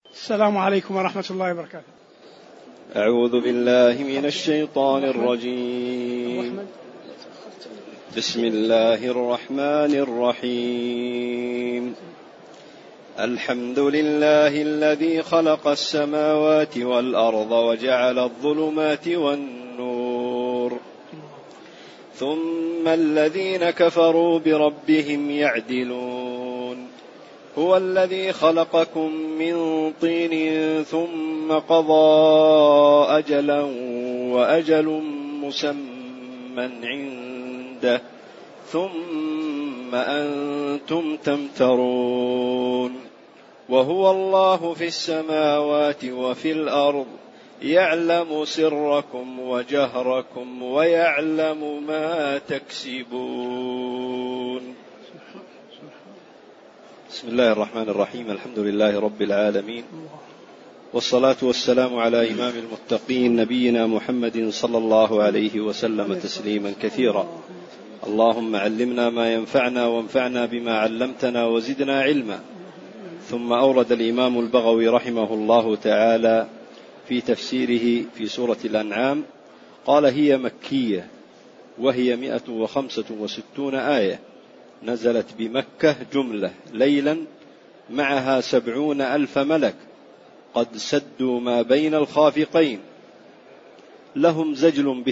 السلام عليكم ورحمة الله وبركاته. أعوذ بالله من الشيطان الرجيم. بسم الله الرحمن الرحيم. الحمد لله الذي خلق السماوات والأرض وجعل الظلمات والنور، ثم الذين كفروا بربهم يعدلون. هو الذي خلقكم من طين ثم قضى أجلا وأجل مسمى عنده ثم أنتم تمترون. وهو الله في السماوات وفي الأرض يعلم سركم وجهركم ويعلم ما تكسبون. بسم الله الرحمن الرحيم. الحمد لله رب العالمين، والصلاة والسلام على إمام المتقين نبينا محمد صلى الله عليه وسلم تسليما كثيرا. اللهم علمنا ما ينفعنا وانفعنا بما علمتنا وزدنا علما. ثم أورد الإمام البغوي رحمه الله تعالى في تفسيره في سورة الأنعام قال: هي مكية وهي 165 آية، نزلت بمكة جملة ليلا، معها 70,000 ملك قد سدوا ما بين الخافقين، لهم زجل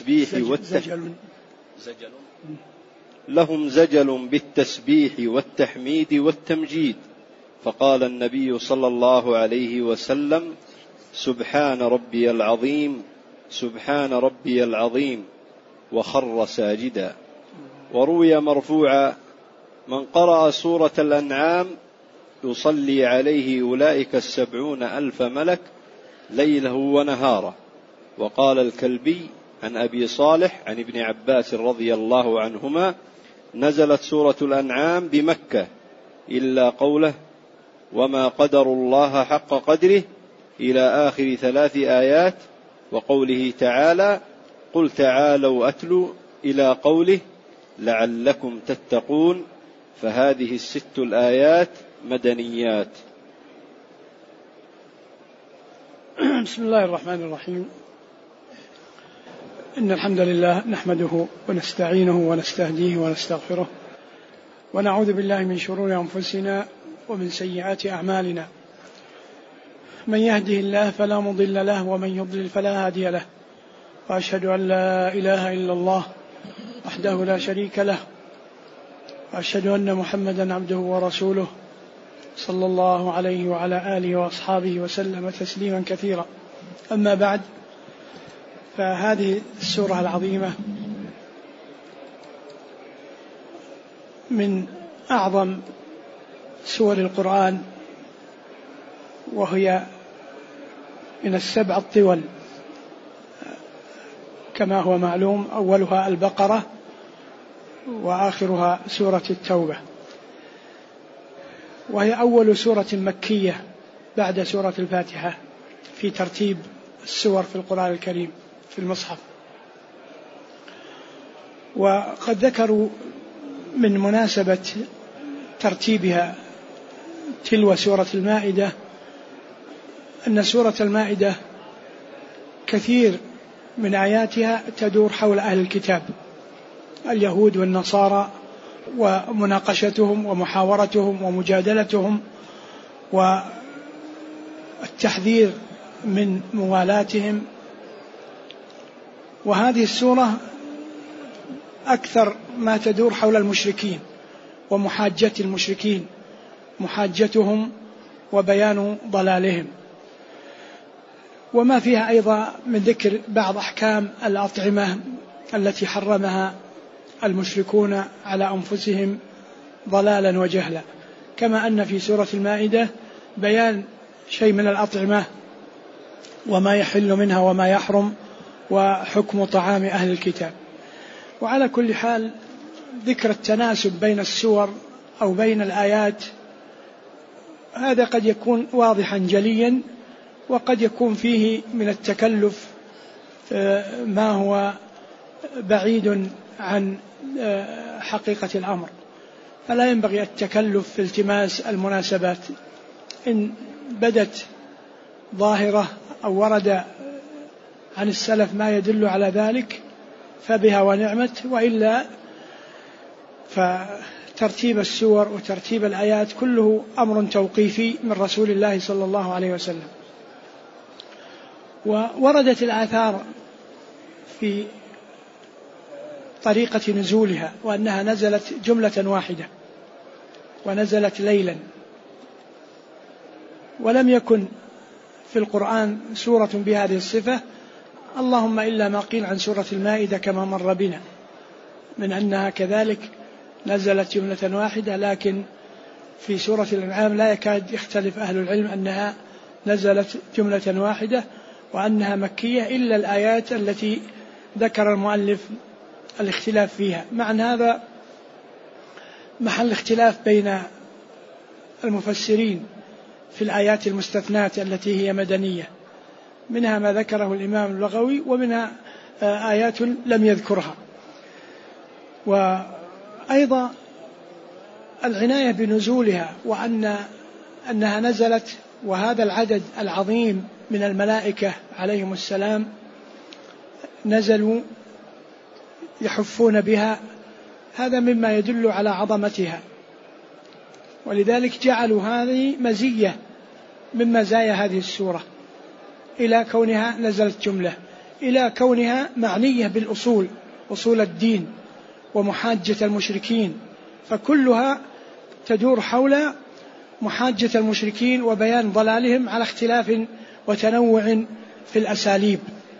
بالتسبيح والتحميد والتمجيد. فقال النبي صلى الله عليه وسلم: سبحان ربي العظيم، سبحان ربي العظيم، وخر ساجدا. وروي مرفوعا: من قرأ سورة الأنعام يصلي عليه أولئك 70,000 ملك ليله ونهاره. وقال الكلبي عن أبي صالح عن ابن عباس رضي الله عنهما: نزلت سورة الأنعام بمكة إلا قوله: وما قدر الله حق قدره، إلى آخر 3 آيات، وقوله تعالى: قل تعالوا أتلوا، إلى قوله: لعلكم تتقون. فهذه 6 الآيات مدنيات. بسم الله الرحمن الرحيم. إن الحمد لله نحمده ونستعينه ونستهديه ونستغفره، ونعوذ بالله من شرور أنفسنا ومن سيئات أعمالنا. من يهده الله فلا مضل له، ومن يضلل فلا هادي له. وأشهد أن لا إله إلا الله وحده لا شريك له، وأشهد أن محمدا عبده ورسوله صلى الله عليه وعلى آله وأصحابه وسلم تسليما كثيرا. أما بعد، فهذه السورة العظيمة من أعظم سور القرآن، وهي من 7 الطول كما هو معلوم، أولها البقرة وآخرها سورة التوبة، وهي أول سورة مكية بعد سورة الفاتحة في ترتيب السور في القرآن الكريم في المصحف. وقد ذكروا من مناسبة ترتيبها تلو سورة المائدة أن سورة المائدة كثير من آياتها تدور حول أهل الكتاب، اليهود والنصارى، ومناقشتهم ومحاورتهم ومجادلتهم والتحذير من موالاتهم. وهذه السورة أكثر ما تدور حول المشركين ومحاجة المشركين، محاجتهم وبيان ضلالهم، وما فيها أيضا من ذكر بعض أحكام الأطعمة التي حرمها المشركون على أنفسهم ضلالا وجهلا، كما أن في سورة المائدة بيان شيء من الأطعمة وما يحل منها وما يحرم وحكم طعام أهل الكتاب. وعلى كل حال، ذكر التناسب بين السور أو بين الآيات هذا قد يكون واضحا جليا، وقد يكون فيه من التكلف ما هو بعيد عن حقيقة الأمر، فلا ينبغي التكلف في التماس المناسبات. إن بدت ظاهرة أو ورد عن السلف ما يدل على ذلك فبها ونعمت، وإلا فترتيب السور وترتيب الآيات كله أمر توقيفي من رسول الله صلى الله عليه وسلم. ووردت الآثار في طريقة نزولها، وأنها نزلت جملة واحدة ونزلت ليلا، ولم يكن في القرآن سورة بهذه الصفة، اللهم إلا ما قيل عن سورة المائدة كما مر بنا من أنها كذلك نزلت جملة واحدة. لكن في سورة الأنعام لا يكاد يختلف أهل العلم أنها نزلت جملة واحدة وأنها مكية، إلا الآيات التي ذكر المؤلف الاختلاف فيها. مع أن هذا محل اختلاف بين المفسرين في الآيات المستثنات التي هي مدنية، منها ما ذكره الإمام اللغوي، ومنها آيات لم يذكرها. وأيضا العناية بنزولها، وأنها نزلت وهذا العدد العظيم من الملائكة عليهم السلام نزلوا يحفون بها، هذا مما يدل على عظمتها، ولذلك جعلوا هذه مزية من مزايا هذه السورة، إلى كونها نزلت جملة، إلى كونها معنية بالأصول، أصول الدين ومحاجة المشركين، فكلها تدور حول محاجة المشركين وبيان ضلالهم على اختلاف وتنوع في الأساليب.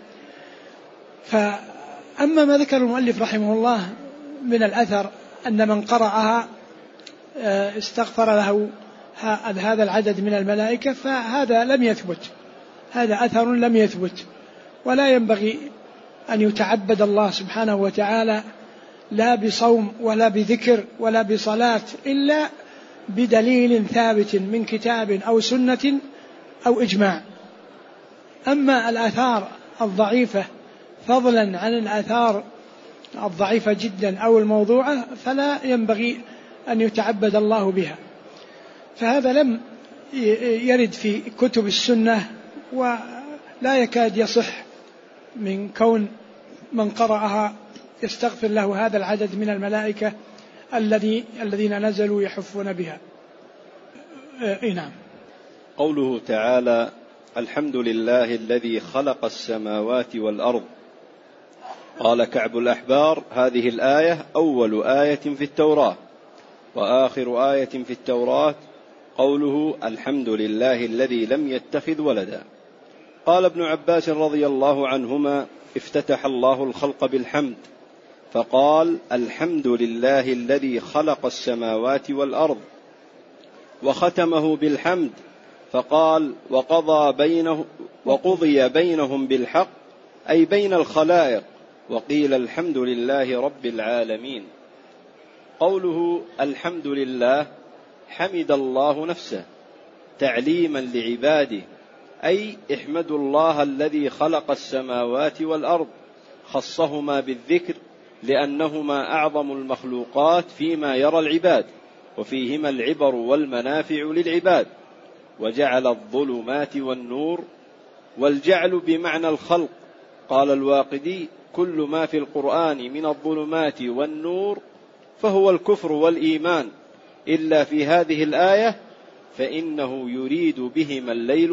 فأما ما ذكر المؤلف رحمه الله من الأثر أن من قرأها استغفر له هذا العدد من الملائكة، فهذا لم يثبت، هذا أثر لم يثبت، ولا ينبغي أن يتعبد الله سبحانه وتعالى لا بصوم ولا بذكر ولا بصلاة إلا بدليل ثابت من كتاب أو سنة أو إجماع. أما الآثار الضعيفة فضلا عن الآثار الضعيفة جدا أو الموضوعة فلا ينبغي أن يتعبد الله بها، فهذا لم يرد في كتب السنة، ولا يكاد يصح من كون من قرأها يستغفر له هذا العدد من الملائكة الذين نزلوا يحفون بها. نعم. قوله تعالى: الحمد لله الذي خلق السماوات والأرض. قال كعب الأحبار: هذه الآية أول آية في التوراة، وآخر آية في التوراة قوله: الحمد لله الذي لم يتخذ ولدا. قال ابن عباس رضي الله عنهما: افتتح الله الخلق بالحمد، فقال: الحمد لله الذي خلق السماوات والأرض، وختمه بالحمد فقال: وقضي بينهم بالحق، أي بين الخلائق، وقيل الحمد لله رب العالمين. قوله الحمد لله حمد الله نفسه تعليما لعباده، أي احمدوا الله الذي خلق السماوات والأرض، خصهما بالذكر لأنهما أعظم المخلوقات فيما يرى العباد، وفيهما العبر والمنافع للعباد، وجعل الظلمات والنور، والجعل بمعنى الخلق. قال الواقدي: كل ما في القرآن من الظلمات والنور فهو الكفر والإيمان، إلا في هذه الآية فإنه يريد بهما الليل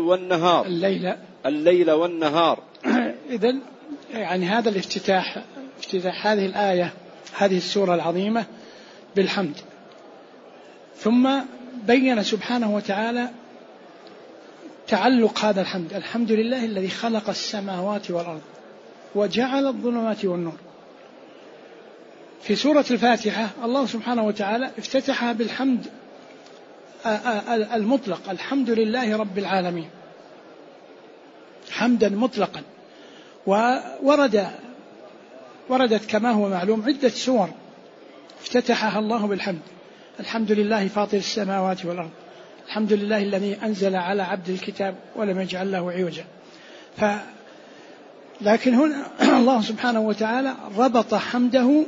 والنهار. إذن يعني هذا افتتاح هذه الآية، هذه السورة العظيمة بالحمد، ثم بين سبحانه وتعالى تعلق هذا الحمد: الحمد لله الذي خلق السماوات والأرض وجعل الظلمات والنور. في سورة الفاتحة الله سبحانه وتعالى افتتحها بالحمد المطلق: الحمد لله رب العالمين، حمدا مطلقا. وردت كما هو معلوم عدة سور افتتحها الله بالحمد: الحمد لله فاطر السماوات والأرض، الحمد لله الذي أنزل على عبد الكتاب ولم يجعل له عوجا. لكن هنا الله سبحانه وتعالى ربط حمده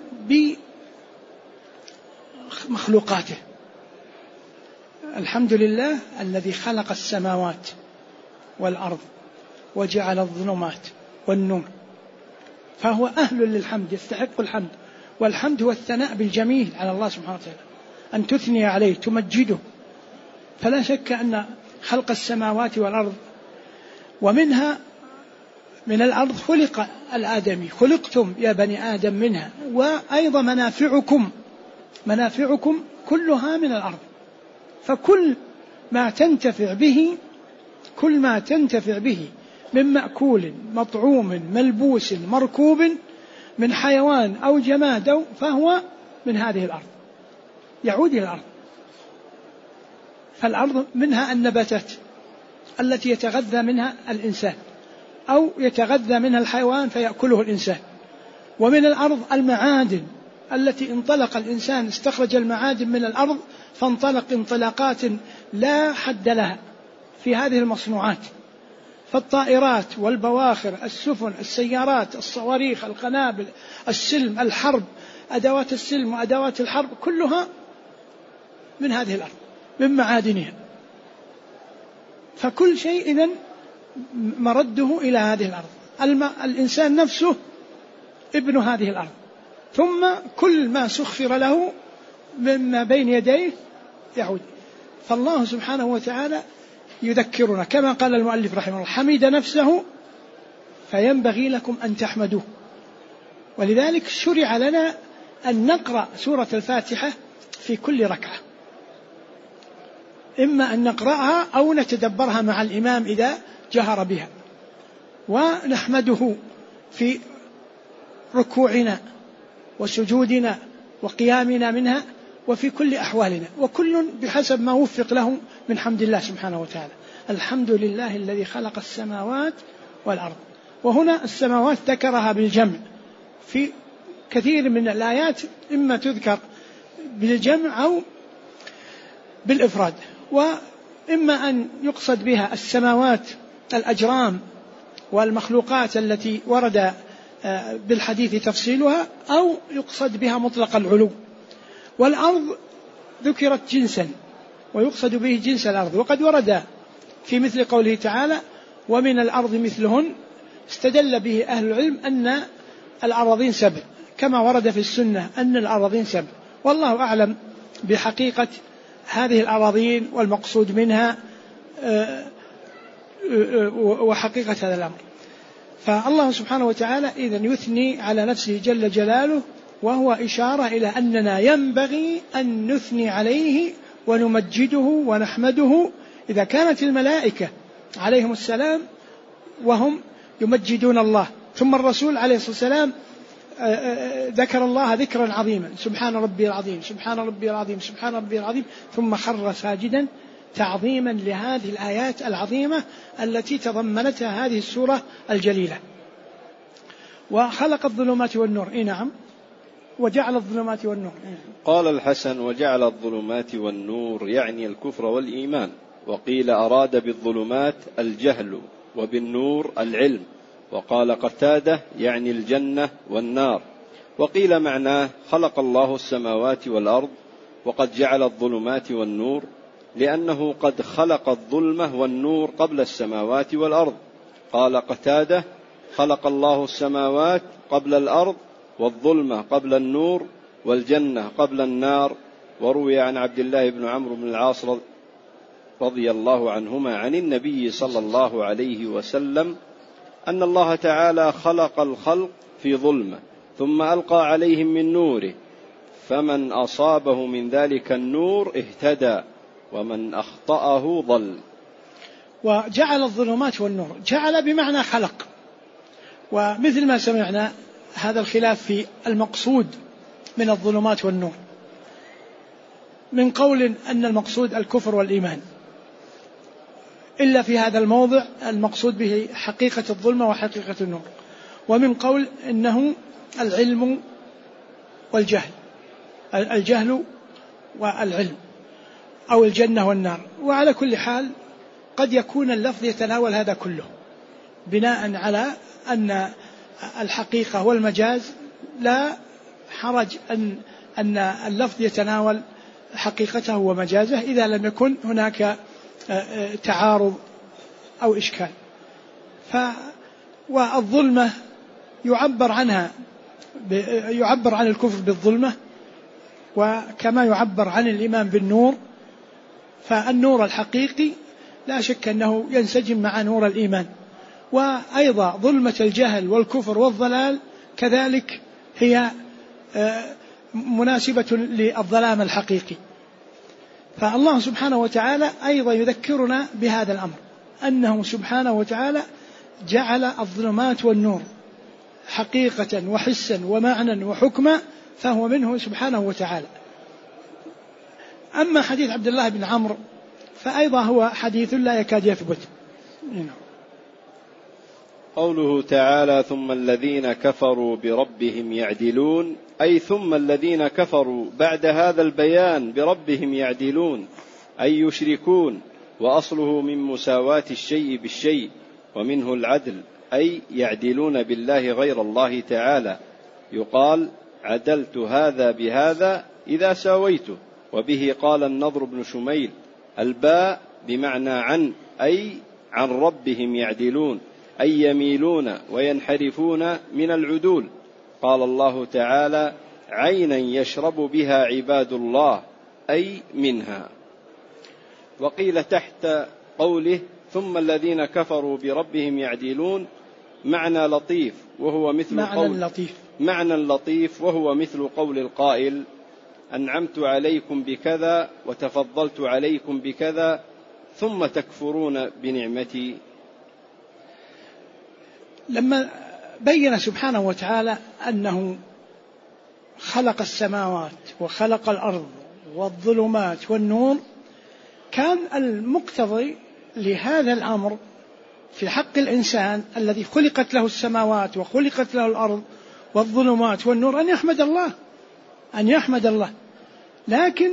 بمخلوقاته: الحمد لله الذي خلق السماوات والأرض وجعل الظلمات والنور، فهو أهل للحمد، يستحق الحمد. والحمد هو الثناء بالجميل على الله سبحانه وتعالى، أن تثني عليه تمجده. فلا شك أن خلق السماوات والأرض، ومنها من الأرض خلق الآدمي، خلقتم يا بني آدم منها، وأيضا منافعكم كلها من الأرض. فكل ما تنتفع به من مأكول مطعوم ملبوس مركوب، من حيوان أو جماد فهو من هذه الأرض، يعود إلى الأرض. فالأرض منها النباتات التي يتغذى منها الإنسان أو يتغذى منها الحيوان فيأكله الإنسان، ومن الأرض المعادن التي انطلق الإنسان، استخرج المعادن من الأرض فانطلق انطلاقات لا حد لها في هذه المصنوعات. فالطائرات والبواخر، السفن، السيارات، الصواريخ، القنابل، السلم، الحرب، أدوات السلم وأدوات الحرب، كلها من هذه الأرض، من معادنها. فكل شيء إذن مرده إلى هذه الأرض. الإنسان نفسه ابن هذه الأرض، ثم كل ما سخر له مما بين يديه يعود. فالله سبحانه وتعالى يذكرنا كما قال المؤلف رحمه الله: حمد نفسه فينبغي لكم أن تحمدوه. ولذلك شرع لنا أن نقرأ سورة الفاتحة في كل ركعة، إما أن نقرأها أو نتدبرها مع الإمام إذا جهر بها، ونحمده في ركوعنا وسجودنا وقيامنا منها وفي كل أحوالنا، وكل بحسب ما وفق له من حمد الله سبحانه وتعالى. الحمد لله الذي خلق السماوات والأرض. وهنا السماوات ذكرها بالجمع في كثير من الآيات، إما تذكر بالجمع أو بالإفراد، وإما أن يقصد بها السماوات الأجرام والمخلوقات التي ورد بالحديث تفصيلها، أو يقصد بها مطلق العلو. والأرض ذكرت جنسا ويقصد به جنس الأرض، وقد ورد في مثل قوله تعالى: ومن الأرض مثلهن. استدل به أهل العلم أن الأراضين 7، كما ورد في السنة أن الأراضين 7، والله أعلم بحقيقة هذه الأراضين والمقصود منها وحقيقة هذا الأمر. فالله سبحانه وتعالى إذن يثني على نفسه جل جلاله، وهو إشارة إلى أننا ينبغي أن نثني عليه ونمجده ونحمده. إذا كانت الملائكة عليهم السلام وهم يمجدون الله، ثم الرسول عليه الصلاة والسلام ذكر الله ذكرا عظيما: سبحان ربي العظيم، سبحان ربي العظيم، سبحان ربي العظيم، ثم خر ساجدا تعظيما لهذه الآيات العظيمة التي تضمنتها هذه السورة الجليلة. وخلق الظلمات والنور. نعم، وجعل الظلمات والنور. قال الحسن: وجعل الظلمات والنور يعني الكفر والإيمان. وقيل أراد بالظلمات الجهل وبالنور العلم. وقال قتادة: يعني الجنة والنار. وقيل معناه: خلق الله السماوات والأرض وقد جعل الظلمات والنور، لأنه قد خلق الظلمة والنور قبل السماوات والأرض. قال قتادة: خلق الله السماوات قبل الأرض، والظلمة قبل النور، والجنة قبل النار. وروي عن عبد الله بن عمرو بن العاص رضي الله عنهما عن النبي صلى الله عليه وسلم أن الله تعالى خلق الخلق في ظلمة ثم ألقى عليهم من نوره، فمن أصابه من ذلك النور اهتدى ومن أخطأه ضل. وجعل الظلمات والنور، جعل بمعنى خلق. ومثل ما سمعنا هذا الخلاف في المقصود من الظلمات والنور، من قول أن المقصود الكفر والإيمان، إلا في هذا الموضع المقصود به حقيقة الظلمة وحقيقة النور، ومن قول إنه العلم والجهل، الجهل والعلم، أو الجنة والنار. وعلى كل حال قد يكون اللفظ يتناول هذا كله، بناء على أن الحقيقة والمجاز لا حرج أن اللفظ يتناول حقيقته ومجازه إذا لم يكن هناك تعارض أو إشكال. والظلمة يعبر عن الكفر بالظلمة، وكما يعبر عن الإيمان بالنور. فالنور الحقيقي لا شك أنه ينسجم مع نور الإيمان، وأيضا ظلمة الجهل والكفر والضلال كذلك هي مناسبة للظلام الحقيقي. فالله سبحانه وتعالى أيضا يذكرنا بهذا الأمر، أنه سبحانه وتعالى جعل الظلمات والنور حقيقة وحسا ومعنى وحكما، فهو منه سبحانه وتعالى. أما حديث عبد الله بن عمرو فأيضا هو حديث لا يكاد يثبت. قوله تعالى ثم الذين كفروا بربهم يعدلون، أي ثم الذين كفروا بعد هذا البيان بربهم يعدلون، أي يشركون، وأصله من مساواة الشيء بالشيء، ومنه العدل، أي يعدلون بالله غير الله تعالى. يقال عدلت هذا بهذا إذا ساويته. وبه قال النضر بن شميل الباء بمعنى عن، أي عن ربهم يعدلون، أي يميلون وينحرفون من العدول. قال الله تعالى عينا يشرب بها عباد الله، أي منها. وقيل تحت قوله ثم الذين كفروا بربهم يعدلون معنى لطيف، وهو مثل معنى لطيف وهو مثل قول القائل أنعمت عليكم بكذا وتفضلت عليكم بكذا ثم تكفرون بنعمتي. لما بين سبحانه وتعالى أنه خلق السماوات وخلق الأرض والظلمات والنور، كان المقتضي لهذا الأمر في حق الإنسان الذي خلقت له السماوات وخلقت له الأرض والظلمات والنور أن يحمد الله. لكن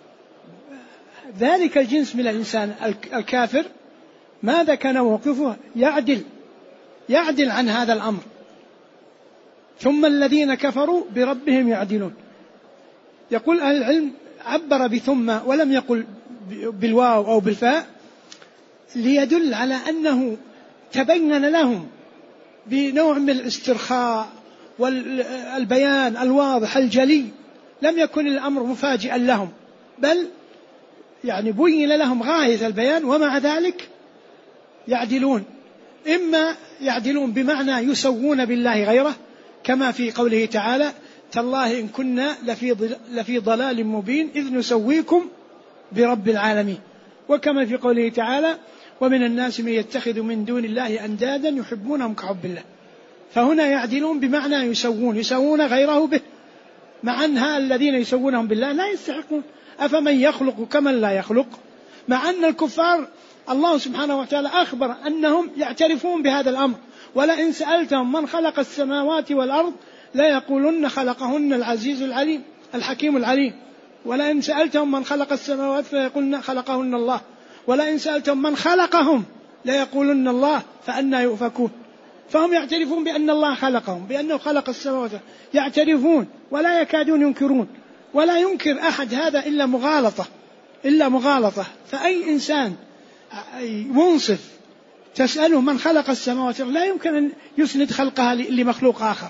ذلك الجنس من الإنسان الكافر ماذا كان موقفه؟ يعدل عن هذا الأمر. ثم الذين كفروا بربهم يعدلون، يقول أهل العلم عبر بثم ولم يقل بالواو أو بالفاء، ليدل على أنه تبين لهم بنوع من الاسترخاء والبيان الواضح الجلي. لم يكن الأمر مفاجئا لهم، بل يعني بين لهم غاية البيان، ومع ذلك يعدلون. إما يعدلون بمعنى يسوون بالله غيره، كما في قوله تعالى تالله إن كنا لفي ضلال مبين إذ نسويكم برب العالمين، وكما في قوله تعالى ومن الناس من يتخذ من دون الله أندادا يحبونهم كحب الله. فهنا يعدلون بمعنى يسوون غيره به، مع أن الذين يسوونهم بالله لا يستحقون. أفمن يخلق كمن لا يخلق، مع أن الكفار الله سبحانه وتعالى أخبر أنهم يعترفون بهذا الأمر. ولئن سألتهم من خلق السماوات والأرض لا يقولن خلقهن العزيز العليم الحكيم العليم. ولئن سألتهم من خلق السماوات فيقولن خلقهن الله، ولئن سألتهم من خلقهم لا يقولن الله فأنى يؤفكون. فهم يعترفون بأن الله خلقهم، بأنه خلق السماوات، يعترفون ولا يكادون ينكرون. ولا ينكر أحد هذا إلا مغالطة. فأي إنسان منصف تسأله من خلق السماوات لا يمكن أن يسند خلقها لمخلوق آخر.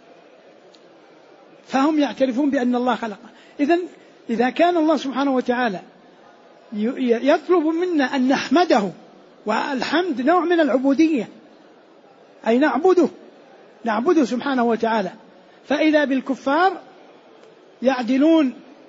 فهم يعترفون بأن الله خلقها. إذا كان الله سبحانه وتعالى يطلب منا أن نحمده، والحمد نوع من العبودية، أي نعبده سبحانه وتعالى، فإذا بالكفار يعدلون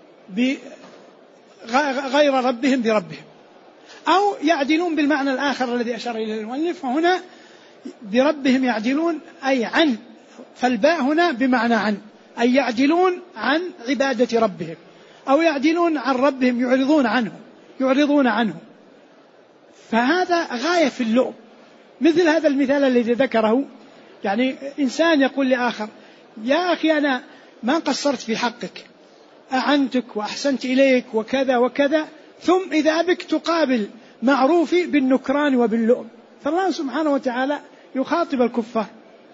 غير ربهم بربهم، أو يعدلون بالمعنى الآخر الذي أشار إليه المؤلف. هنا بربهم يعدلون أي عن، فالباء هنا بمعنى عن، أي يعدلون عن عبادة ربهم، أو يعدلون عن ربهم يعرضون عنه. فهذا غاية في اللؤم. مثل هذا المثال الذي ذكره، يعني إنسان يقول لآخر يا أخي أنا ما قصرت في حقك، أعنتك وأحسنت إليك وكذا وكذا، ثم إذا بك تقابل معروفي بالنكران وباللؤم. فالله سبحانه وتعالى يخاطب الكفار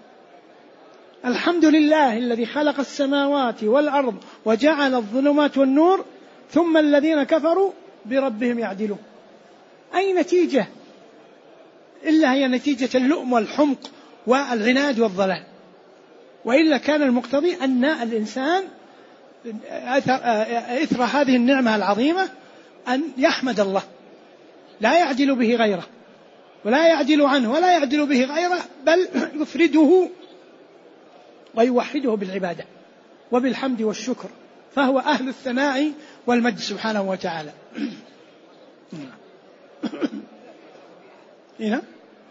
الحمد لله الذي خلق السماوات والأرض وجعل الظلمات والنور ثم الذين كفروا بربهم يعدلون. أي نتيجة إلا هي نتيجة اللؤم والحمق والعناد والضلال، وإلا كان المقتضي أن الإنسان إثر هذه النعمة العظيمة أن يحمد الله، لا يعدل به غيره ولا يعدل عنه ولا يعدل به غيره، بل يفرده ويوحده بالعبادة وبالحمد والشكر، فهو أهل الثناء والمجد سبحانه وتعالى. هنا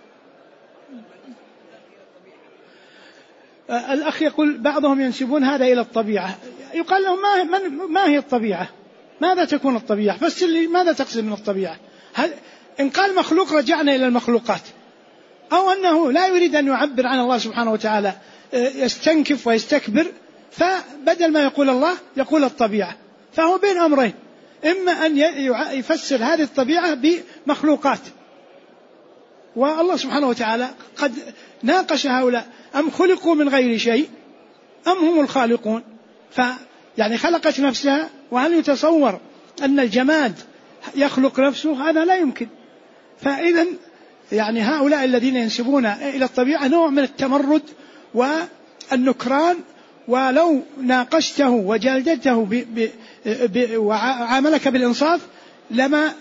الأخ يقول بعضهم ينسبون هذا إلى الطبيعة، يقال لهم ما هي الطبيعة؟ ماذا تكون الطبيعة؟ فسر لي ماذا تقصد من الطبيعة؟ إن قال مخلوق رجعنا إلى المخلوقات، أو أنه لا يريد أن يعبر عن الله سبحانه وتعالى يستنكف ويستكبر، فبدل ما يقول الله يقول الطبيعة، فهو بين أمرين، إما أن يفسر هذه الطبيعة بمخلوقات، والله سبحانه وتعالى قد ناقش هؤلاء أم خلقوا من غير شيء أم هم الخالقون، فيعني خلقت نفسها، وهل يتصور أن الجماد يخلق نفسه؟ هذا لا يمكن. فإذا يعني هؤلاء الذين ينسبون إلى الطبيعة نوع من التمرد والنكران، ولو ناقشته وجلدته وعاملك بالإنصاف لما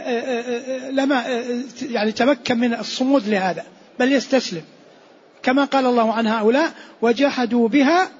يعني تمكن من الصمود لهذا، بل يستسلم، كما قال الله عن هؤلاء وجحدوا بها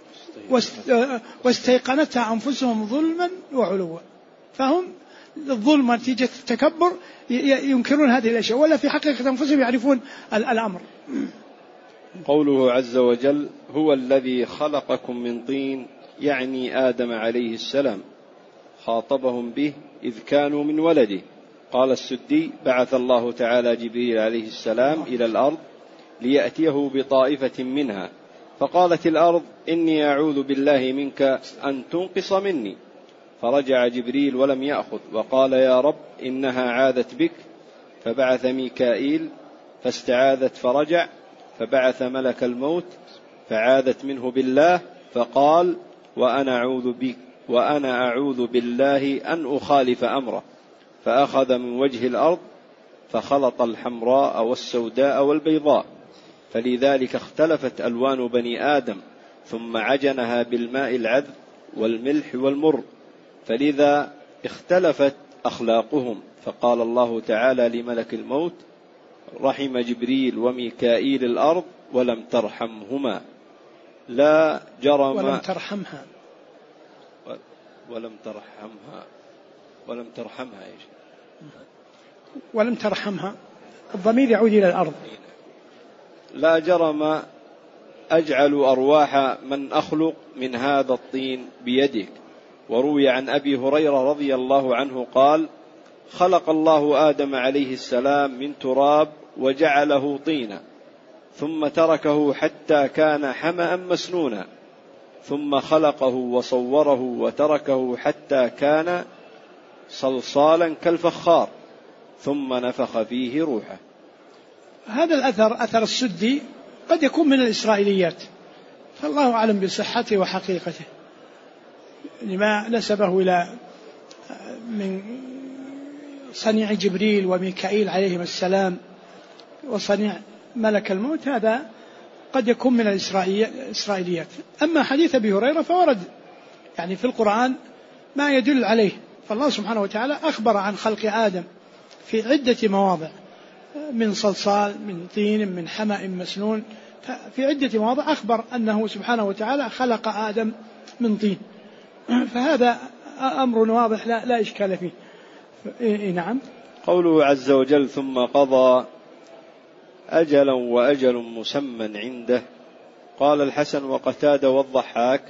واستيقنتها أنفسهم ظلما وعلوا، فهم الظلم نتيجة التكبر ينكرون هذه الأشياء، ولا في حقيقة أنفسهم يعرفون الأمر. قوله عز وجل هو الذي خلقكم من طين، يعني آدم عليه السلام، خاطبهم به إذ كانوا من ولده. قال السدي بعث الله تعالى جبريل عليه السلام إلى الأرض ليأتيه بطائفة منها، فقالت الأرض إني أعوذ بالله منك أن تنقص مني، فرجع جبريل ولم يأخذ، وقال يا رب إنها عادت بك، فبعث ميكائيل فاستعاذت فرجع، فبعث ملك الموت فعاذت منه بالله، فقال وأنا أعوذ بالله أن أخالف أمره، فأخذ من وجه الأرض فخلط الحمراء والسوداء والبيضاء، فلذلك اختلفت ألوان بني آدم، ثم عجنها بالماء العذب والملح والمر، فلذا اختلفت أخلاقهم. فقال الله تعالى لملك الموت رحم جبريل وميكائيل الأرض ولم ترحمهما، لا جرم ولم ترحمها ولم ترحمها، الضمير يعود إلى الأرض. لا جرم أجعل أرواح من أخلق من هذا الطين بيدك. وروي عن أبي هريرة رضي الله عنه قال خلق الله آدم عليه السلام من تراب وجعله طينا، ثم تركه حتى كان حمأ مسنونا، ثم خلقه وصوره وتركه حتى كان صلصالا كالفخار، ثم نفخ فيه روحه. هذا الأثر أثر السدي قد يكون من الإسرائيليات، فالله أعلم بصحته وحقيقته، لما نسبه إلى من صنيع جبريل وميكائيل عليهم السلام وصنيع ملك الموت، هذا قد يكون من الإسرائيليات. أما حديث أبي هريرة فورد يعني في القرآن ما يدل عليه، فالله سبحانه وتعالى أخبر عن خلق آدم في عدة مواضع، من صلصال، من طين، من حمأ مسنون، في عدة مواضع أخبر أنه سبحانه وتعالى خلق آدم من طين، فهذا أمر واضح لا إشكال فيه. نعم. قوله عز وجل ثم قضى أجلا وأجل مسمى عنده. قال الحسن وقتادة والضحاك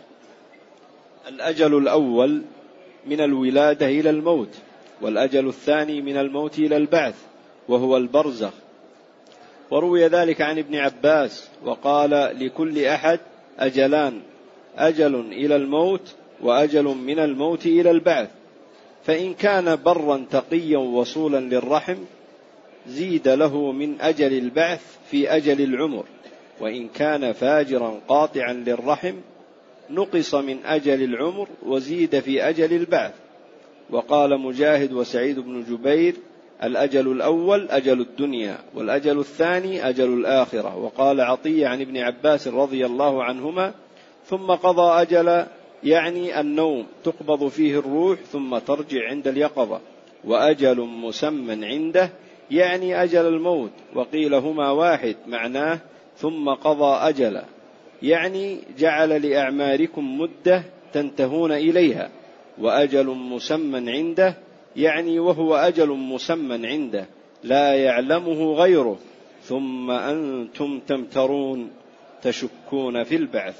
الأجل الأول من الولادة إلى الموت، والأجل الثاني من الموت إلى البعث وهو البرزخ. وروي ذلك عن ابن عباس وقال لكل أحد أجلان، أجل إلى الموت وأجل من الموت إلى البعث، فإن كان برا تقيا وصولا للرحم زيد له من أجل البعث في أجل العمر، وإن كان فاجرا قاطعا للرحم نقص من أجل العمر وزيد في أجل البعث. وقال مجاهد وسعيد بن جبير الأجل الأول أجل الدنيا، والأجل الثاني أجل الآخرة. وقال عطية عن ابن عباس رضي الله عنهما: ثم قضى أجل يعني النوم تقبض فيه الروح ثم ترجع عند اليقظة، وأجل مسمى عنده يعني أجل الموت. وقيل هما واحد، معناه ثم قضى أجل يعني جعل لأعماركم مدة تنتهون إليها، وأجل مسمى عنده يعني وهو أجل مسمى عنده لا يعلمه غيره، ثم أنتم تمترون تشكون في البعث.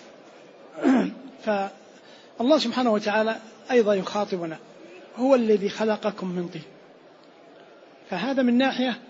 فالله سبحانه وتعالى أيضا يخاطبنا: هو الذي خلقكم من طين. فهذا من ناحية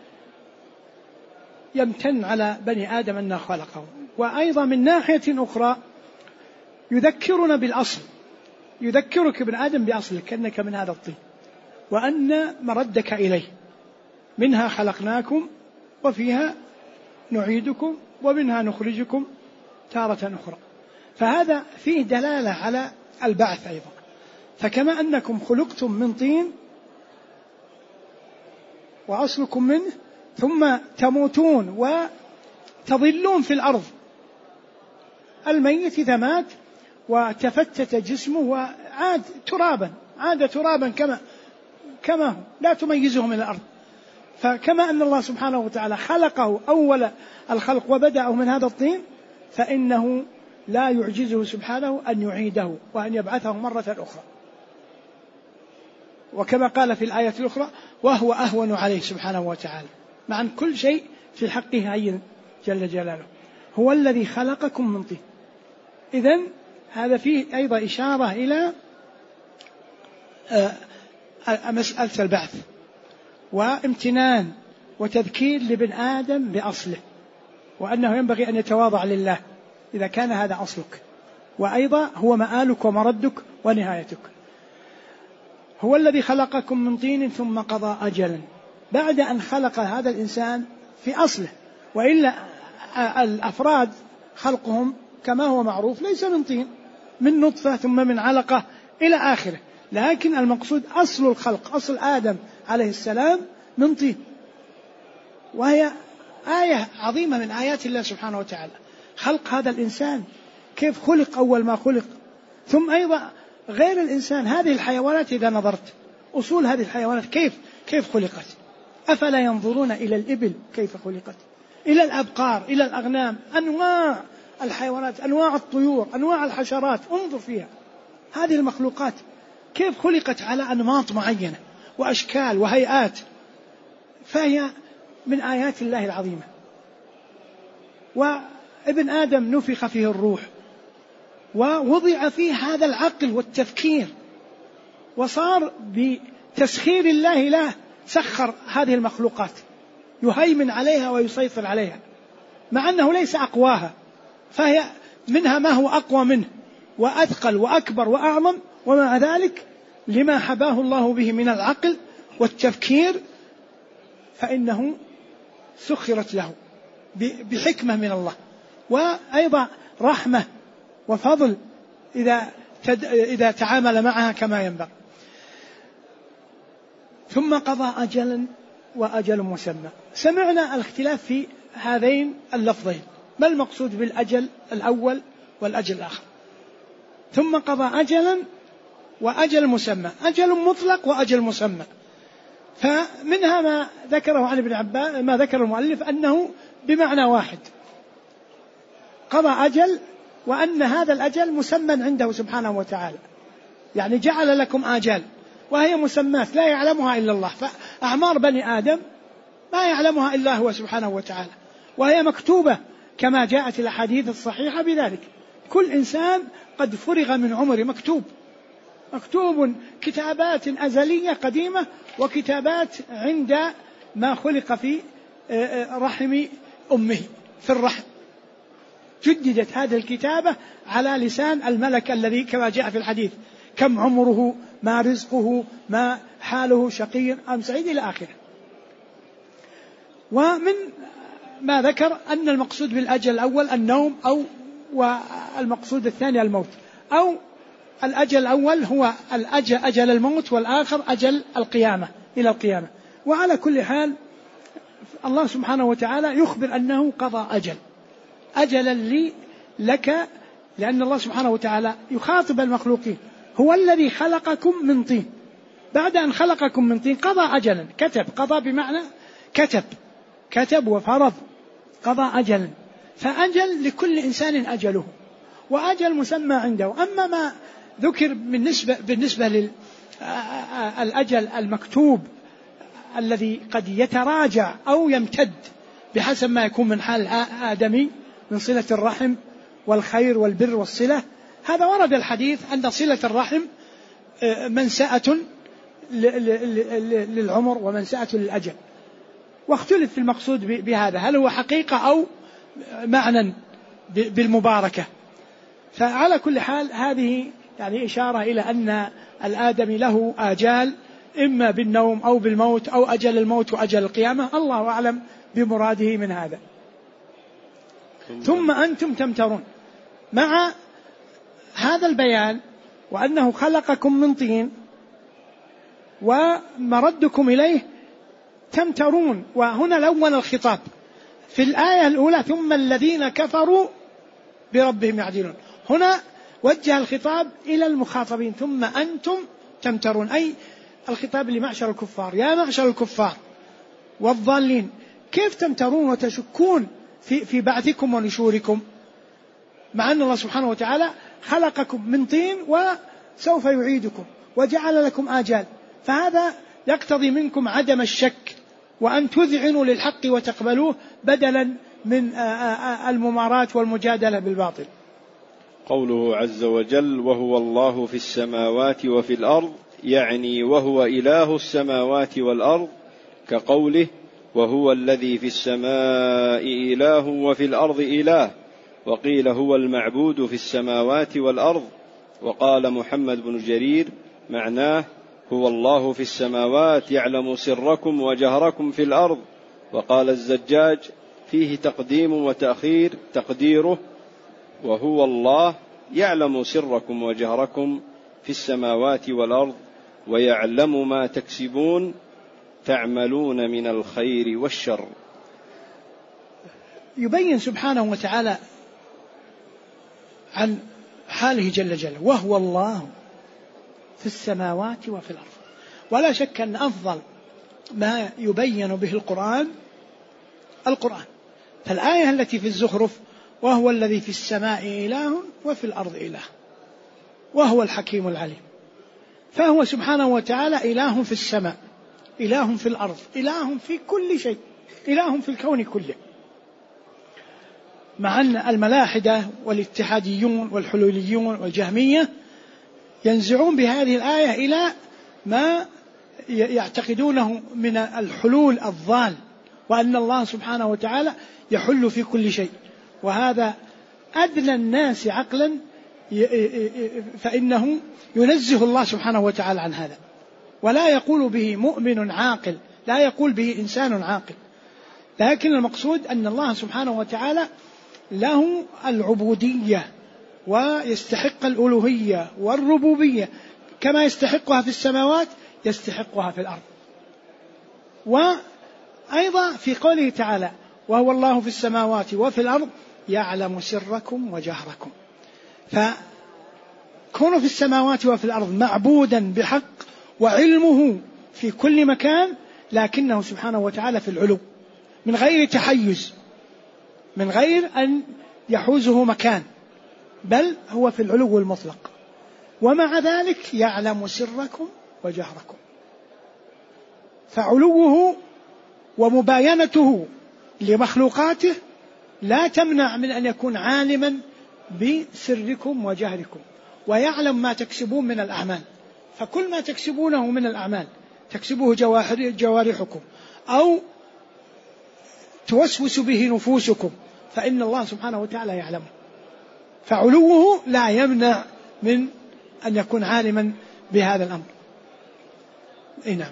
يمتن على بني آدم أنه خلقهم، وأيضا من ناحية أخرى يذكرنا بالأصل، يذكرك ابن آدم بأصلك أنك من هذا الطين، وأن مردك إليه، منها خلقناكم وفيها نعيدكم ومنها نخرجكم تارة أخرى. فهذا فيه دلالة على البعث أيضا. فكما أنكم خلقتم من طين وأصلكم منه، ثم تموتون وتظلون في الأرض. الميت إذا مات وتفتت جسمه وعاد ترابا، عاد ترابا كما هو، لا تميزه من الأرض. فكما أن الله سبحانه وتعالى خلقه أول الخلق وبدأه من هذا الطين، فإنه لا يعجزه سبحانه أن يعيده وأن يبعثه مرة أخرى. وكما قال في الآية الأخرى: وهو أهون عليه سبحانه وتعالى، مع أن كل شيء في حقه هين جل جلاله. هو الذي خلقكم من طين. إذن هذا فيه أيضا إشارة إلى مسألة البعث، وامتنان وتذكير لابن آدم بأصله، وأنه ينبغي أن يتواضع لله إذا كان هذا أصلك، وأيضا هو مآلك ومردك ونهايتك. هو الذي خلقكم من طين ثم قضى أجلا، بعد أن خلق هذا الإنسان في أصله. وإلا الأفراد خلقهم كما هو معروف ليس من طين، من نطفة ثم من علقة إلى آخره، لكن المقصود أصل الخلق، أصل آدم عليه السلام من طين. وهي آية عظيمة من آيات الله سبحانه وتعالى، خلق هذا الإنسان، كيف خلق أول ما خلق. ثم أيضا غير الإنسان، هذه الحيوانات إذا نظرت أصول هذه الحيوانات كيف خلقت. أفلا ينظرون إلى الإبل كيف خلقت، إلى الأبقار، إلى الأغنام، أنواع الحيوانات، أنواع الطيور، أنواع الحشرات، انظر فيها هذه المخلوقات كيف خلقت على أنماط معينة وأشكال وهيئات. فهي من آيات الله العظيمة. وابن آدم نفخ فيه الروح ووضع فيه هذا العقل والتفكير، وصار بتسخير الله له سخر هذه المخلوقات، يهيمن عليها ويسيطر عليها، مع أنه ليس أقواها، فهي منها ما هو أقوى منه وأثقل وأكبر وأعظم، ومع ذلك لما حباه الله به من العقل والتفكير فإنه سخرت له بحكمة من الله، وأيضا رحمة وفضل إذا تعامل معها كما ينبغي. ثم قضى أجلا وأجل مسمى. سمعنا الاختلاف في هذين اللفظين، ما المقصود بالأجل الأول والأجل الآخر. ثم قضى أجلا وأجل مسمى، أجل مطلق وأجل مسمى. فمنها ما ذكره عن ابن عباس، ما ذكر المؤلف أنه بمعنى واحد، قضى أجل وأن هذا الأجل مسمى عنده سبحانه وتعالى، يعني جعل لكم آجال وهي مسمات لا يعلمها إلا الله. فأعمار بني آدم ما يعلمها إلا هو سبحانه وتعالى، وهي مكتوبة كما جاءت الأحاديث الصحيحة بذلك. كل إنسان قد فرغ من عمره، مكتوب كتابات أزلية قديمة وكتابات عند ما خلق في رحم أمه في الرحم. جددت هذه الكتابة على لسان الملك الذي كما جاء في الحديث كم عمره، ما رزقه، ما حاله، شقي أم سعيد إلى آخره. ومن ما ذكر أن المقصود بالأجل الأول النوم، أو والمقصود الثاني الموت، أو الأجل الأول هو أجل الموت، والآخر أجل القيامة إلى القيامة. وعلى كل حال الله سبحانه وتعالى يخبر أنه قضى أجلا لي لك، لأن الله سبحانه وتعالى يخاطب المخلوقين. هو الذي خلقكم من طين، بعد أن خلقكم من طين قضى أجلا، قضى بمعنى كتب وفرض، قضى أجلا. فأجل لكل إنسان أجله، وأجل مسمى عنده. أما ما ذكر بالنسبة للأجل المكتوب الذي قد يتراجع أو يمتد بحسب ما يكون من حال آدمي من صلة الرحم والخير والبر والصلة، هذا ورد الحديث أن صلة الرحم منسأة للعمر ومنسأة للأجل، واختلف في المقصود بهذا، هل هو حقيقة أو معنى بالمباركة. فعلى كل حال هذه يعني إشارة إلى أن الآدمي له آجال، إما بالنوم أو بالموت أو أجل الموت وأجل القيامة، الله أعلم بمراده من هذا. ثم أنتم تمترون، مع هذا البيان وأنه خلقكم من طين ومردكم إليه تمترون. وهنا الأول الخطاب في الآية الأولى ثم الذين كفروا بربهم يعدلون، هنا وجه الخطاب إلى المخاطبين ثم أنتم تمترون، أي الخطاب لمعشر الكفار، يا معشر الكفار والضالين كيف تمترون وتشكون في بعثكم ونشوركم، مع أن الله سبحانه وتعالى خلقكم من طين وسوف يعيدكم وجعل لكم آجال. فهذا يقتضي منكم عدم الشك وأن تذعنوا للحق وتقبلوه بدلا من المماراة والمجادلة بالباطل. قوله عز وجل وهو الله في السماوات وفي الأرض، يعني وهو إله السماوات والأرض، كقوله وهو الذي في السماء إله وفي الأرض إله، وقيل هو المعبود في السماوات والأرض. وقال محمد بن جرير معناه هو الله في السماوات يعلم سركم وجهركم في الأرض. وقال الزجاج فيه تقديم وتأخير، تقديره وهو الله يعلم سركم وجهركم في السماوات والأرض ويعلم ما تكسبون تعملون من الخير والشر. يبين سبحانه وتعالى عن حاله جل جلاله وهو الله في السماوات وفي الأرض. ولا شك أن أفضل ما يبين به القرآن. فالآية التي في الزخرف وهو الذي في السماء إله وفي الأرض إله وهو الحكيم العليم، فهو سبحانه وتعالى إله في السماء، إله في الأرض، إله في كل شيء، إله في الكون كله. مع أن الملاحدة والاتحاديون والحلوليون والجهمية ينزعون بهذه الآية إلى ما يعتقدونه من الحلول الضال، وأن الله سبحانه وتعالى يحل في كل شيء، وهذا أدنى الناس عقلا، فإنه ينزه الله سبحانه وتعالى عن هذا، ولا يقول به مؤمن عاقل، لا يقول به إنسان عاقل. لكن المقصود أن الله سبحانه وتعالى له العبودية ويستحق الألوهية والربوبية، كما يستحقها في السماوات يستحقها في الأرض. وأيضا في قوله تعالى وهو الله في السماوات وفي الأرض يعلم سركم وجهركم، فكونه في السماوات وفي الأرض معبودا بحق وعلمه في كل مكان، لكنه سبحانه وتعالى في العلو من غير تحيز، من غير أن يحوزه مكان، بل هو في العلو المطلق. ومع ذلك يعلم سركم وجهركم، فعلوه ومباينته لمخلوقاته لا تمنع من أن يكون عالما بسركم وجهركم، ويعلم ما تكسبون من الأعمال. فكل ما تكسبونه من الأعمال تكسبه جوارحكم أو توسوس به نفوسكم، فإن الله سبحانه وتعالى يعلمه، فعلوه لا يمنع من أن يكون عالما بهذا الأمر. نعم.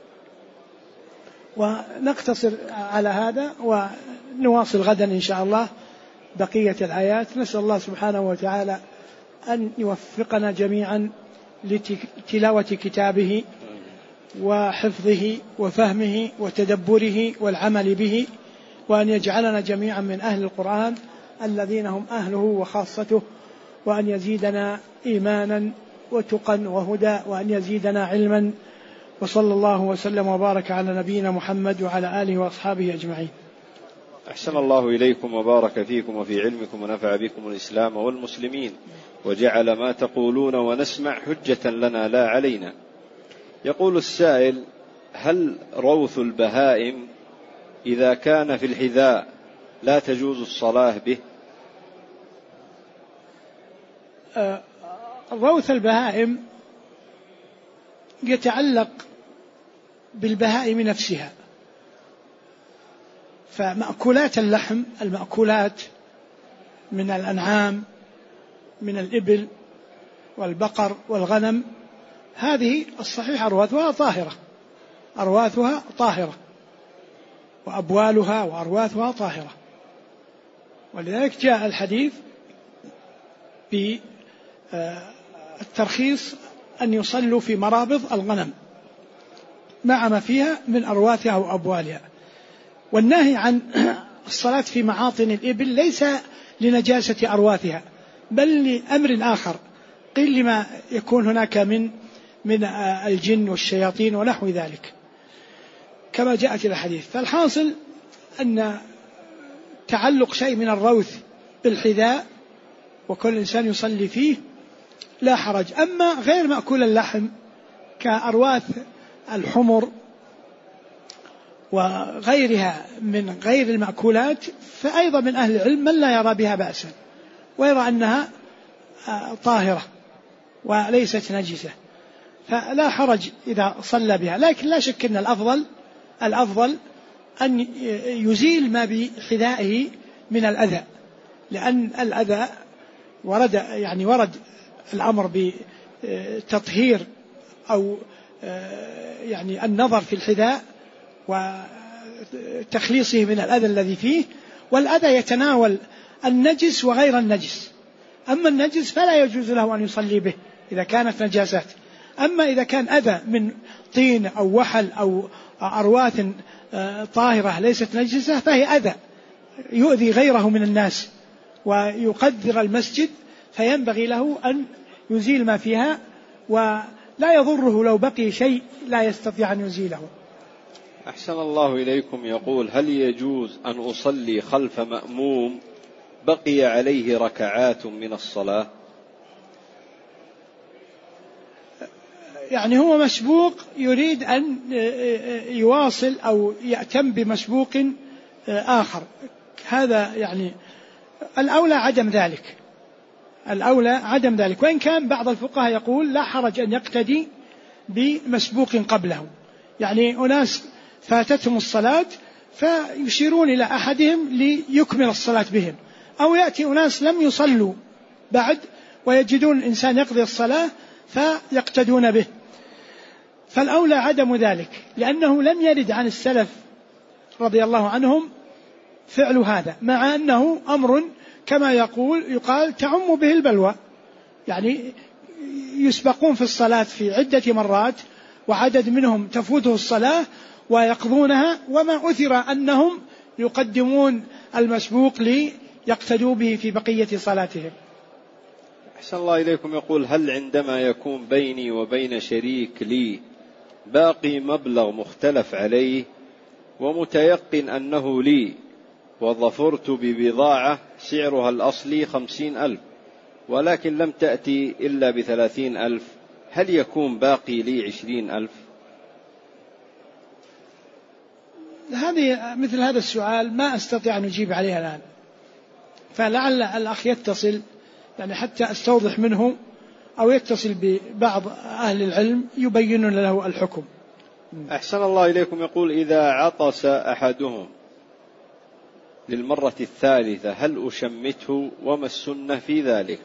ونقتصر على هذا ونواصل غدا إن شاء الله بقية الآيات. نسأل الله سبحانه وتعالى أن يوفقنا جميعا لتلاوة كتابه وحفظه وفهمه وتدبره والعمل به، وأن يجعلنا جميعا من أهل القرآن الذين هم أهله وخاصته، وأن يزيدنا إيمانا وتقا وهدى، وأن يزيدنا علما. وصلى الله وسلم وبارك على نبينا محمد وعلى آله وأصحابه أجمعين. أحسن الله إليكم وبارك فيكم وفي علمكم ونفع بكم الإسلام والمسلمين، وجعل ما تقولون ونسمع حجة لنا لا علينا. يقول السائل: هل روث البهائم إذا كان في الحذاء لا تجوز الصلاة به؟ روث البهائم يتعلق بالبهائم نفسها، فمأكولات اللحم، المأكولات من الأنعام من الإبل والبقر والغنم، هذه الصحيح أرواثها طاهرة وأبوالها وأرواثها طاهرة، ولذلك جاء الحديث بالترخيص أن يصلوا في مرابض الغنم مع ما فيها من أرواثها وأبوالها. والنهي عن الصلاة في معاطن الإبل ليس لنجاسة أرواثها، بل لأمر آخر، قيل لما يكون هناك من الجن والشياطين ونحو ذلك كما جاءت الحديث. فالحاصل أن تعلق شيء من الروث بالحذاء وكل إنسان يصلي فيه لا حرج. أما غير مأكول اللحم كأرواث الحمر وغيرها من غير المأكولات، فأيضا من أهل العلم من لا يرى بها بأسا ويرى أنها طاهرة وليست نجسة، فلا حرج إذا صلى بها. لكن لا شك أن الأفضل أن يزيل ما بحذائه من الأذى، لأن الأذى ورد الأمر بتطهير أو يعني النظر في الحذاء وتخليصه من الأذى الذي فيه، والأذى يتناول النجس وغير النجس. أما النجس فلا يجوز له أن يصلي به إذا كانت نجاسات، أما إذا كان أذى من طين أو وحل أو أرواث طاهرة ليست نجسة فهي أذى يؤذي غيره من الناس ويقدر المسجد، فينبغي له أن يزيل ما فيها، ولا يضره لو بقي شيء لا يستطيع أن يزيله. أحسن الله إليكم. يقول: هل يجوز أن أصلي خلف مأموم بقي عليه ركعات من الصلاة؟ يعني هو مسبوق يريد أن يواصل أو يأتم بمسبوق آخر، هذا يعني الأولى عدم ذلك، وإن كان بعض الفقهاء يقول لا حرج أن يقتدي بمسبوق قبله. يعني أناس فاتتهم الصلاة فيشيرون إلى أحدهم ليكمل الصلاة بهم، أو يأتي أناس لم يصلوا بعد ويجدون الإنسان يقضي الصلاة فيقتدون به، فالأولى عدم ذلك، لأنه لم يرد عن السلف رضي الله عنهم فعل هذا، مع أنه أمر كما يقال تعم به البلوى، يعني يسبقون في الصلاة في عدة مرات وعدد منهم تفوته الصلاة ويقضونها، وما أثر أنهم يقدمون المسبوق ليقتدوا به في بقية صلاتهم. أحسن الله إليكم. يقول: هل عندما يكون بيني وبين شريك لي باقي مبلغ مختلف عليه ومتيقن أنه لي وظفرت ببضاعة سعرها الأصلي 50,000 ولكن لم تأتي إلا ب30,000، هل يكون باقي لي 20,000؟ مثل هذا السؤال ما أستطيع أن أجيب عليها الآن، فلعل الأخ يتصل يعني حتى أستوضح منه، أو يتصل ببعض أهل العلم يبينون له الحكم. أحسن الله إليكم. يقول: إذا عطس أحدهم للمرة الثالثة هل أشمته، وما السنة في ذلك؟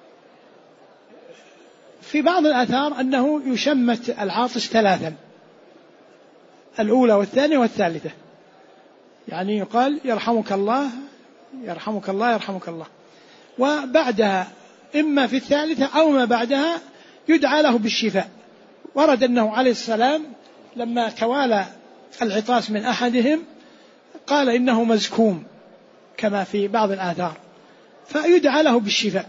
في بعض الآثار أنه يشمت العاطس 3، الأولى والثانية والثالثة، يعني يقال يرحمك الله يرحمك الله يرحمك الله، وبعدها إما في الثالثة أو ما بعدها يدعى له بالشفاء. ورد أنه عليه السلام لما توالى العطاس من أحدهم قال إنه مزكوم كما في بعض الآثار، فيدعى له بالشفاء.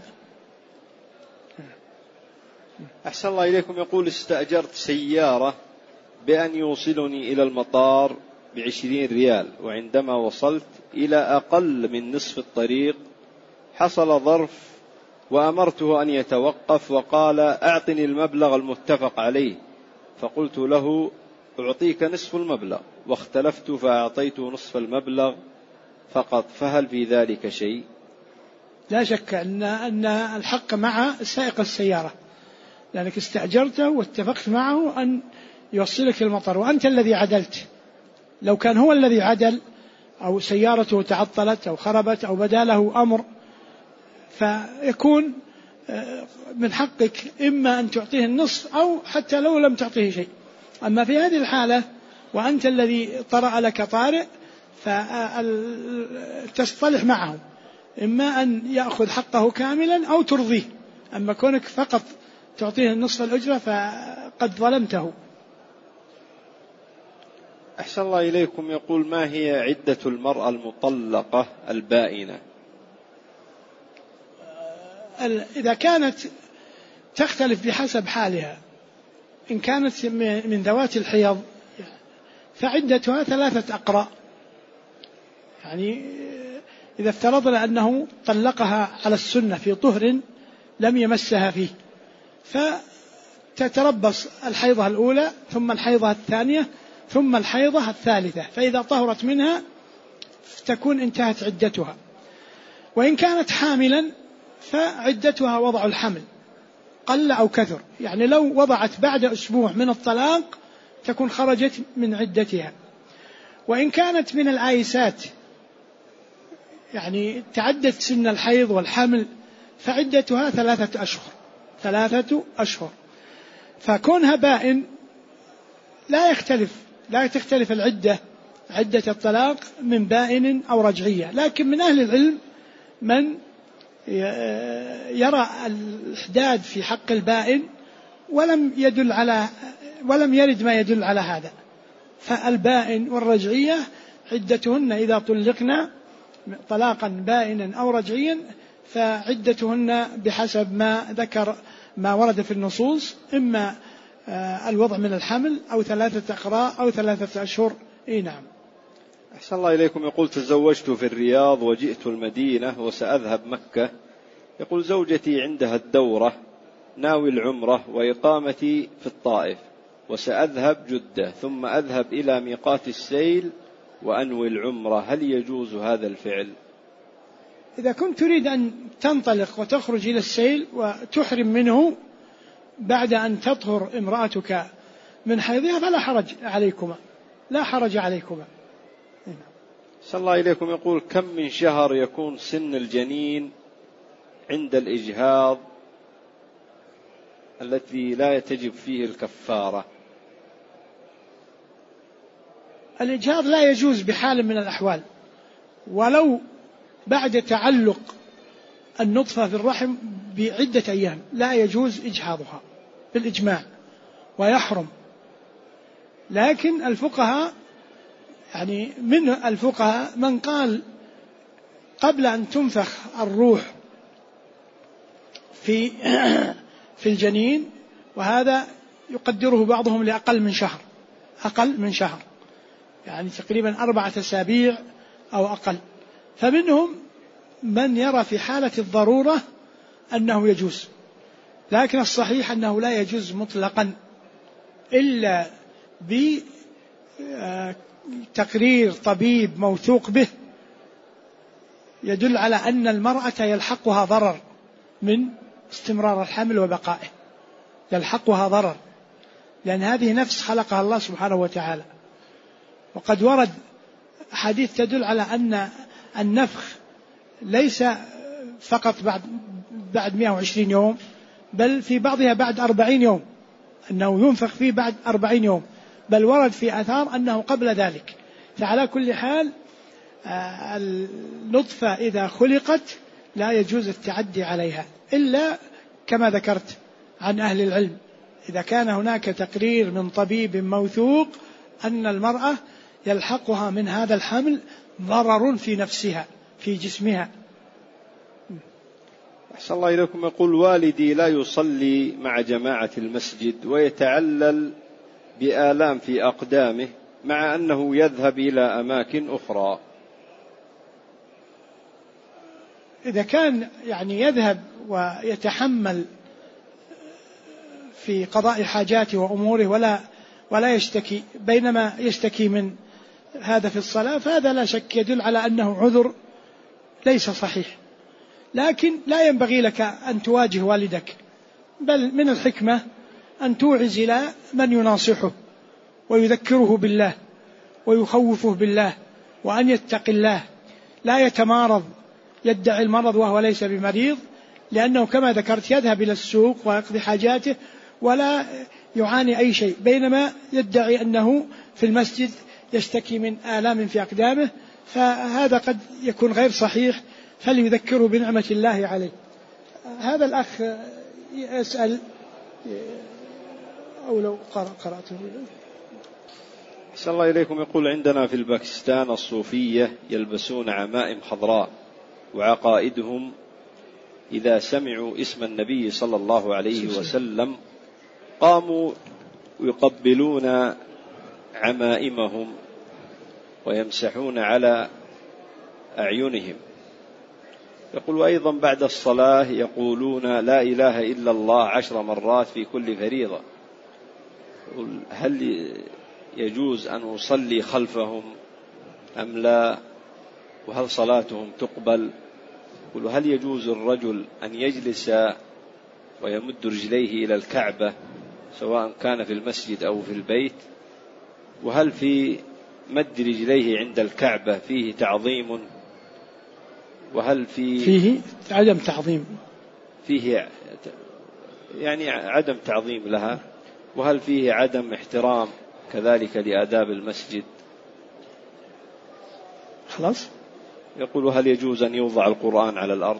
أحسن الله إليكم. يقول استأجرت سيارة بأن يوصلني إلى المطار ب20 ريال، وعندما وصلت إلى أقل من نصف الطريق حصل ظرف وأمرته أن يتوقف، وقال أعطني المبلغ المتفق عليه، فقلت له أعطيك نصف المبلغ، واختلفت فأعطيته نصف المبلغ فقط، فهل في ذلك شيء؟ لا شك أن الحق مع سائق السيارة، لأنك استأجرته واتفقت معه أن يوصلك المطار وأنت الذي عدلت. لو كان هو الذي عدل أو سيارته تعطلت أو خربت أو بدا له أمر، فيكون من حقك إما أن تعطيه النصف أو حتى لو لم تعطيه شيء. أما في هذه الحالة وأنت الذي طرأ لك طارئ فتصطلح معه، إما أن يأخذ حقه كاملا أو ترضيه. أما كونك فقط تعطيه النصف الأجرة فقد ظلمته. أحسن الله إليكم. يقول ما هي عدة المرأة المطلقة البائنة؟ إذا كانت تختلف بحسب حالها، إن كانت من ذوات الحيض فعدتها 3 أقراء. يعني إذا افترضنا أنه طلقها على السنة في طهر لم يمسها فيه، فتتربص الحيضة الأولى ثم الحيضة الثانية ثم الحيضة الثالثة، فإذا طهرت منها تكون انتهت عدتها. وإن كانت حاملا فعدتها وضع الحمل قل أو كثر، يعني لو وضعت بعد أسبوع من الطلاق تكون خرجت من عدتها. وإن كانت من الآيسات يعني تعدت سن الحيض والحمل فعدتها 3 أشهر. 3 أشهر. فكونها بائن لا تختلف العدة، عدة الطلاق من بائن أو رجعية. لكن من أهل العلم من يرى الإحداد في حق البائن ولم يرد ما يدل على هذا. فالبائن والرجعية عدتهن إذا طلقنا طلاقا بائنا أو رجعيا فعدتهن بحسب ما ذكر ما ورد في النصوص، إما الوضع من الحمل أو 3 أقراء أو 3 أشهر. نعم. أحسن الله إليكم. يقول تزوجت في الرياض وجئت المدينة وسأذهب مكة. يقول زوجتي عندها الدورة، ناوي العمرة وإقامتي في الطائف، وسأذهب جدة ثم أذهب إلى ميقات السيل وأنوي العمرة، هل يجوز هذا الفعل؟ إذا كنت تريد أن تنطلق وتخرج إلى السيل وتحرم منه بعد أن تطهر امرأتك من حيضها فلا حرج عليكما، لا حرج عليكما. صلى الله إليكم. يقول كم من شهر يكون سن الجنين عند الإجهاض التي لا تجب فيه الكفارة؟ الإجهاض لا يجوز بحال من الأحوال، ولو بعد تعلق النطفة في الرحم بعدة أيام لا يجوز إجهاضها بالإجماع ويحرم. لكن الفقهاء يعني من الفقهاء من قال قبل أن تنفخ الروح في الجنين، وهذا يقدره بعضهم لأقل من شهر، يعني تقريبا 4 أسابيع أو أقل. فمنهم من يرى في حالة الضرورة أنه يجوز، لكن الصحيح أنه لا يجوز مطلقا إلا بتقرير طبيب موثوق به يدل على أن المرأة يلحقها ضرر من استمرار الحمل وبقائه، يلحقها ضرر، لأن هذه نفس خلقها الله سبحانه وتعالى. وقد ورد حديث تدل على أن النفخ ليس فقط بعد 120 يوم، بل في بعضها بعد 40 يوم، أنه ينفخ فيه بعد 40 يوم، بل ورد في آثار أنه قبل ذلك. فعلى كل حال النطفة إذا خلقت لا يجوز التعدي عليها إلا كما ذكرت عن أهل العلم، إذا كان هناك تقرير من طبيب موثوق أن المرأة يلحقها من هذا الحمل ضرر في نفسها في جسمها. أحسن الله إليكم. يقول والدي لا يصلي مع جماعة المسجد ويتعلل بآلام في أقدامه مع أنه يذهب إلى أماكن أخرى. إذا كان يذهب ويتحمل في قضاء حاجاته وأموره ولا يشتكي، بينما يشتكي من هذا في الصلاة، فهذا لا شك يدل على أنه عذر ليس صحيح. لكن لا ينبغي لك أن تواجه والدك، بل من الحكمة أن توعز إلى من يناصحه ويذكره بالله ويخوفه بالله وأن يتقي الله، لا يتمارض يدعي المرض وهو ليس بمريض، لأنه كما ذكرت يذهب إلى السوق ويقضي حاجاته ولا يعاني أي شيء، بينما يدعي أنه في المسجد يشتكي من آلام في أقدامه، فهذا قد يكون غير صحيح، فليذكره بنعمة الله عليه. هذا الأخ يسأل أو لو قرأته. أحسن الله إليكم. يقول عندنا في الباكستان الصوفية يلبسون عمائم خضراء، وعقائدهم إذا سمعوا اسم النبي صلى الله عليه وسلم قاموا يقبلون عمائمهم ويمسحون على أعينهم. يقول وأيضا بعد الصلاة يقولون لا إله إلا الله 10 مرات في كل فريضة. يقول هل يجوز أن أصلي خلفهم أم لا؟ وهل صلاتهم تقبل؟ يقول هل يجوز الرجل أن يجلس ويمد رجليه إلى الكعبة سواء كان في المسجد أو في البيت؟ وهل في مد رجليه عند الكعبة فيه تعظيم؟ وهل فيه عدم تعظيم؟ فيه عدم تعظيم لها. وهل فيه عدم احترام كذلك لآداب المسجد؟ خلاص. يقول هل يجوز أن يوضع القرآن على الأرض؟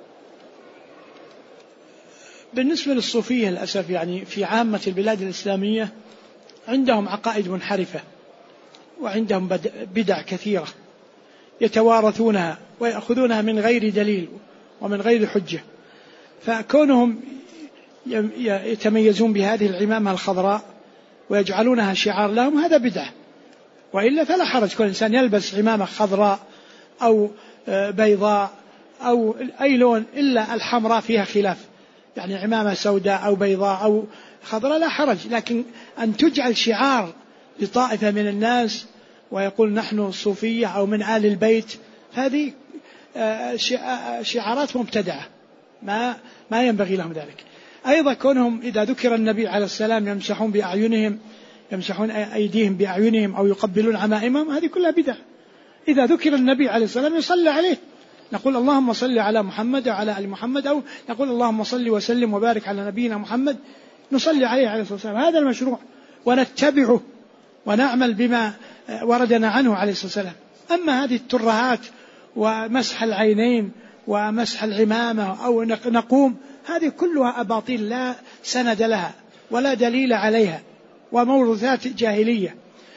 بالنسبة للصوفية للأسف في عامة البلاد الإسلامية عندهم عقائد منحرفة وعندهم بدع كثيرة يتوارثونها ويأخذونها من غير دليل ومن غير حجة، فكونهم يتميزون بهذه العمامة الخضراء ويجعلونها شعار لهم هذا بدعة، وإلا فلا حرج كل إنسان يلبس عمامة خضراء أو بيضاء أو أي لون، إلا الحمراء فيها خلاف، عمامة سوداء أو بيضاء أو خضراء لا حرج، لكن أن تجعل شعار لطائفة من الناس ويقول نحن الصوفية أو من آل البيت، هذه شعارات مبتدعة ما ينبغي لهم ذلك. أيضا كونهم إذا ذكر النبي عليه السلام يمسحون بأعينهم، يمسحون أيديهم بأعينهم أو يقبلون عمائمهم، هذه كلها بدعة. إذا ذكر النبي عليه السلام يصلى عليه، نقول اللهم صل على محمد وعلى آل محمد، أو نقول اللهم صل وسلم وبارك على نبينا محمد، نصلي عليه عليه الصلاة والسلام، هذا المشروع، ونتبعه ونعمل بما وردنا عنه عليه الصلاة والسلام. أما هذه الترهات ومسح العينين ومسح العمامة أو نقوم، هذه كلها أباطيل لا سند لها ولا دليل عليها وموروثات جاهلية.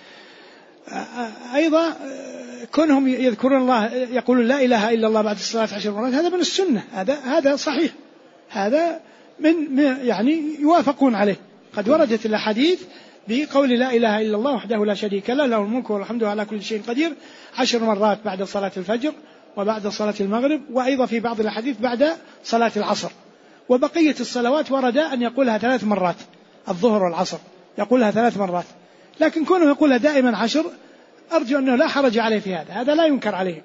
أيضا كونهم يذكرون الله يقولون لا إله إلا الله بعد الصلاة 10 مرات، هذا من السنة، هذا صحيح، هذا من يوافقون عليه. قد وردت الأحاديث بقول لا إله إلا الله وحده لا شريك له، له الملك والحمد على كل شيء قدير 10 مرات بعد صلاة الفجر وبعد صلاة المغرب، وأيضا في بعض الأحاديث بعد صلاة العصر. وبقية الصلوات ورد أن يقولها 3 مرات، الظهر والعصر يقولها 3 مرات، لكن كونه يقولها دائما 10 أرجو أنه لا حرج عليه في هذا لا ينكر عليه.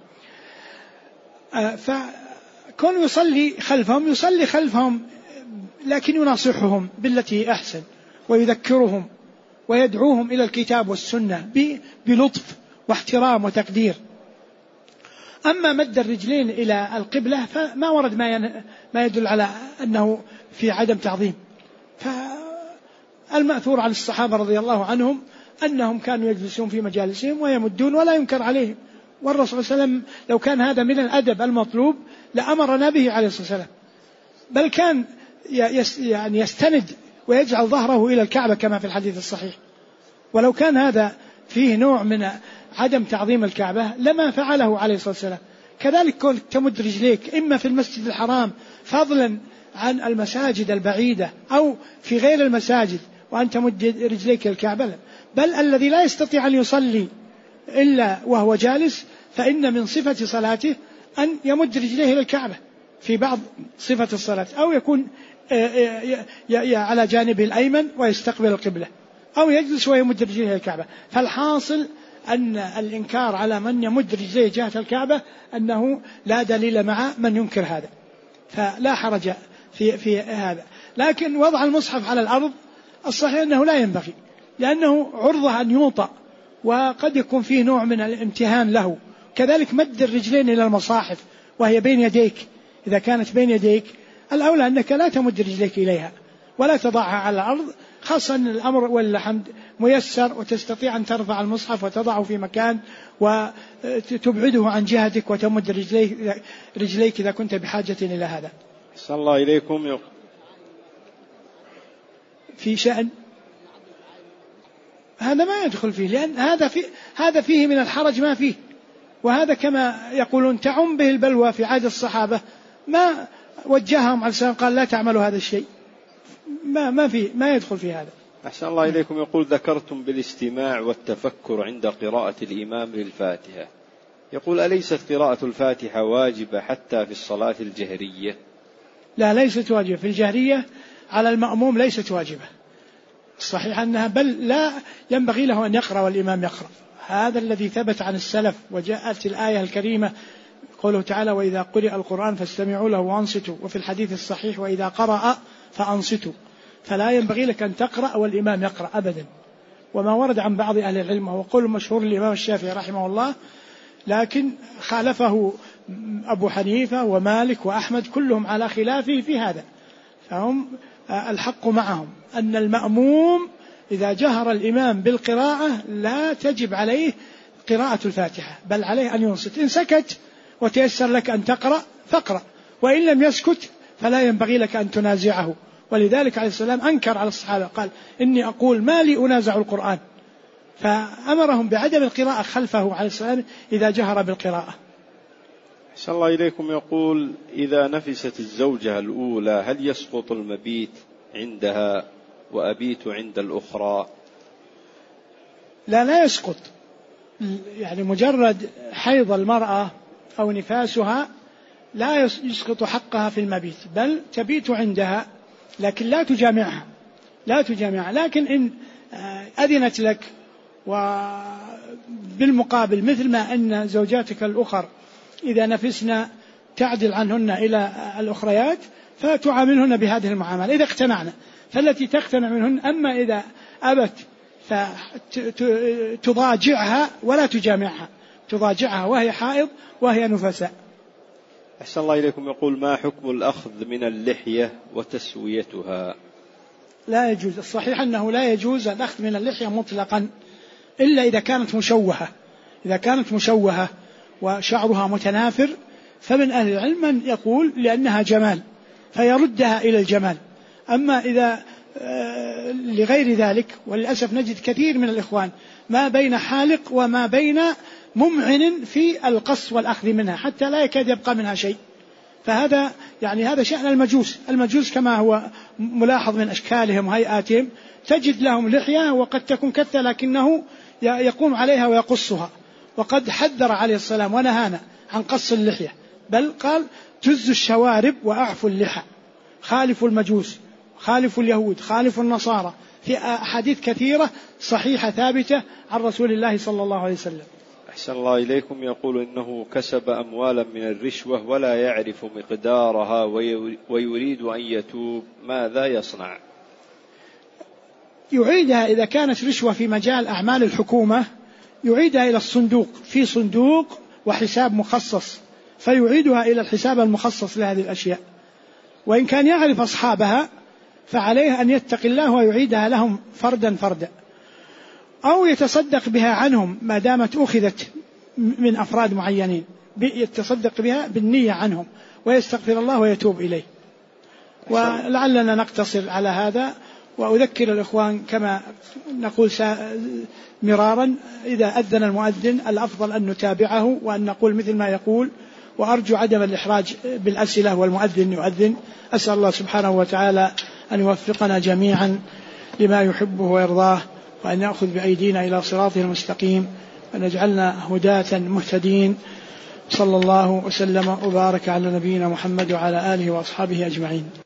فكون يصلي خلفهم لكن يناصحهم بالتي أحسن ويذكرهم ويدعوهم إلى الكتاب والسنة بلطف واحترام وتقدير. أما مد الرجلين إلى القبلة فما ورد ما يدل على أنه في عدم تعظيم. فالمأثور عن الصحابة رضي الله عنهم أنهم كانوا يجلسون في مجالسهم ويمدون ولا ينكر عليهم، والرسول صلى الله عليه وسلم لو كان هذا من الأدب المطلوب لأمرنا به عليه الصلاة والسلام، بل كان يستند ويجعل ظهره إلى الكعبة كما في الحديث الصحيح. ولو كان هذا فيه نوع من عدم تعظيم الكعبة لما فعله عليه الصلاة والسلام. كذلك كونك تمد رجليك إما في المسجد الحرام فضلا عن المساجد البعيدة أو في غير المساجد وأن تمد رجليك الكعبة، بل الذي لا يستطيع أن يصلي إلا وهو جالس فإن من صفة صلاته أن يمد رجليه إلى الكعبة في بعض صفة الصلاة، أو يكون على جانبه الأيمن ويستقبل القبلة، أو يجلس ويمد رجليه إلى الكعبة. فالحاصل أن الإنكار على من يمد رجليه جهة الكعبة أنه لا دليل مع من ينكر هذا، فلا حرج في هذا. لكن وضع المصحف على الأرض الصحيح أنه لا ينبغي، لأنه عرضة أن يوطأ وقد يكون فيه نوع من الامتهان له. كذلك مد الرجلين إلى المصاحف وهي بين يديك، إذا كانت بين يديك الأولى أنك لا تمد رجليك إليها ولا تضعها على الأرض، خاصة أن الأمر والحمد ميسر وتستطيع أن ترفع المصحف وتضعه في مكان وتبعده عن جهتك وتمد رجليك إذا كنت بحاجة إلى هذا. أحسن الله إليكم. في شأن هذا ما يدخل فيه، لأن هذا فيه من الحرج ما فيه، وهذا كما يقولون تعم به البلوى في عهد الصحابة، ما وجههم على السلام قال لا تعملوا هذا الشيء، ما يدخل في هذا. أحسن الله إليكم. يقول ذكرتم بالاستماع والتفكر عند قراءة الإمام للفاتحة، يقول أليست قراءة الفاتحة واجبة حتى في الصلاة الجهرية؟ لا، ليست واجبة في الجهرية، على المأموم ليست واجبة. الصحيح أنها بل لا ينبغي له أن يقرأ والإمام يقرأ، هذا الذي ثبت عن السلف. وجاءت الآية الكريمة قوله تعالى وإذا قرئ القرآن فاستمعوا له وأنصتوا، وفي الحديث الصحيح وإذا قرأ فأنصتوا، فلا ينبغي لك أن تقرأ والإمام يقرأ أبدا. وما ورد عن بعض أهل العلم هو قول مشهور للإمام الشافعي رحمه الله، لكن خالفه أبو حنيفة ومالك وأحمد كلهم على خلافه في هذا، فهم الحق معهم أن المأموم إذا جهر الإمام بالقراءة لا تجب عليه قراءة الفاتحة، بل عليه أن ينصت. إن سكت وتيسر لك أن تقرأ فاقرأ، وإن لم يسكت فلا ينبغي لك أن تنازعه. ولذلك عليه السلام أنكر على الصحابة قال إني أقول ما لي أنازع القرآن، فأمرهم بعدم القراءة خلفه عليه السلام إذا جهر بالقراءة. أحسن الله إليكم. يقول إذا نفست الزوجة الأولى هل يسقط المبيت عندها وأبيت عند الأخرى؟ لا يسقط، يعني مجرد حيض المرأة أو نفاسها لا يسقط حقها في المبيت، بل تبيت عندها لكن لا تجامعها. لكن إن أذنت لك وبالمقابل مثل ما أن زوجاتك الأخر إذا نفسنا تعدل عنهن إلى الأخريات فتعاملهن بهذه المعاملة إذا اقتنعنا، فالتي تقتنع منهن. أما إذا أبت فتضاجعها ولا تجامعها، تضاجعها وهي حائض وهي نفساء. أحسن الله إليكم. يقول ما حكم الأخذ من اللحية وتسويتها؟ لا يجوز. الصحيح أنه لا يجوز الأخذ من اللحية مطلقا إلا إذا كانت مشوهة. إذا كانت مشوهة وشعرها متناثر فمن أهل العلم من يقول لأنها جمال فيردها إلى الجمال. أما إذا لغير ذلك، وللأسف نجد كثير من الإخوان ما بين حالق وما بين ممعن في القص والأخذ منها حتى لا يكاد يبقى منها شيء، فهذا هذا شأن المجوس كما هو ملاحظ من أشكالهم وهيئاتهم، تجد لهم لحية وقد تكون كثة لكنه يقوم عليها ويقصها. وقد حذر عليه السلام ونهانا عن قص اللحية، بل قال جزوا الشوارب وأعفوا اللحى، خالفوا المجوس، خالفوا اليهود، خالفوا النصارى، في أحاديث كثيرة صحيحة ثابتة عن رسول الله صلى الله عليه وسلم. أحسن الله إليكم. يقول إنه كسب أموالا من الرشوة ولا يعرف مقدارها ويريد أن يتوب، ماذا يصنع؟ يعيدها إذا كانت رشوة في مجال أعمال الحكومة، يعيدها إلى الصندوق، في صندوق وحساب مخصص، فيعيدها إلى الحساب المخصص لهذه الأشياء. وإن كان يعرف أصحابها فعليه أن يتقي الله ويعيدها لهم فردا فردا، أو يتصدق بها عنهم ما دامت أخذت من أفراد معينين، يتصدق بها بالنية عنهم ويستغفر الله ويتوب إليه. ولعلنا نقتصر على هذا، وأذكر الإخوان كما نقول مرارا، إذا أذن المؤذن الأفضل أن نتابعه وأن نقول مثل ما يقول، وأرجو عدم الإحراج بالأسئلة والمؤذن يؤذن. أسأل الله سبحانه وتعالى أن يوفقنا جميعا لما يحبه ويرضاه، وأن يأخذ بأيدينا إلى صراطه المستقيم، وأن يجعلنا هداة مهتدين. صلى الله وسلم وبارك على نبينا محمد وعلى آله وأصحابه أجمعين.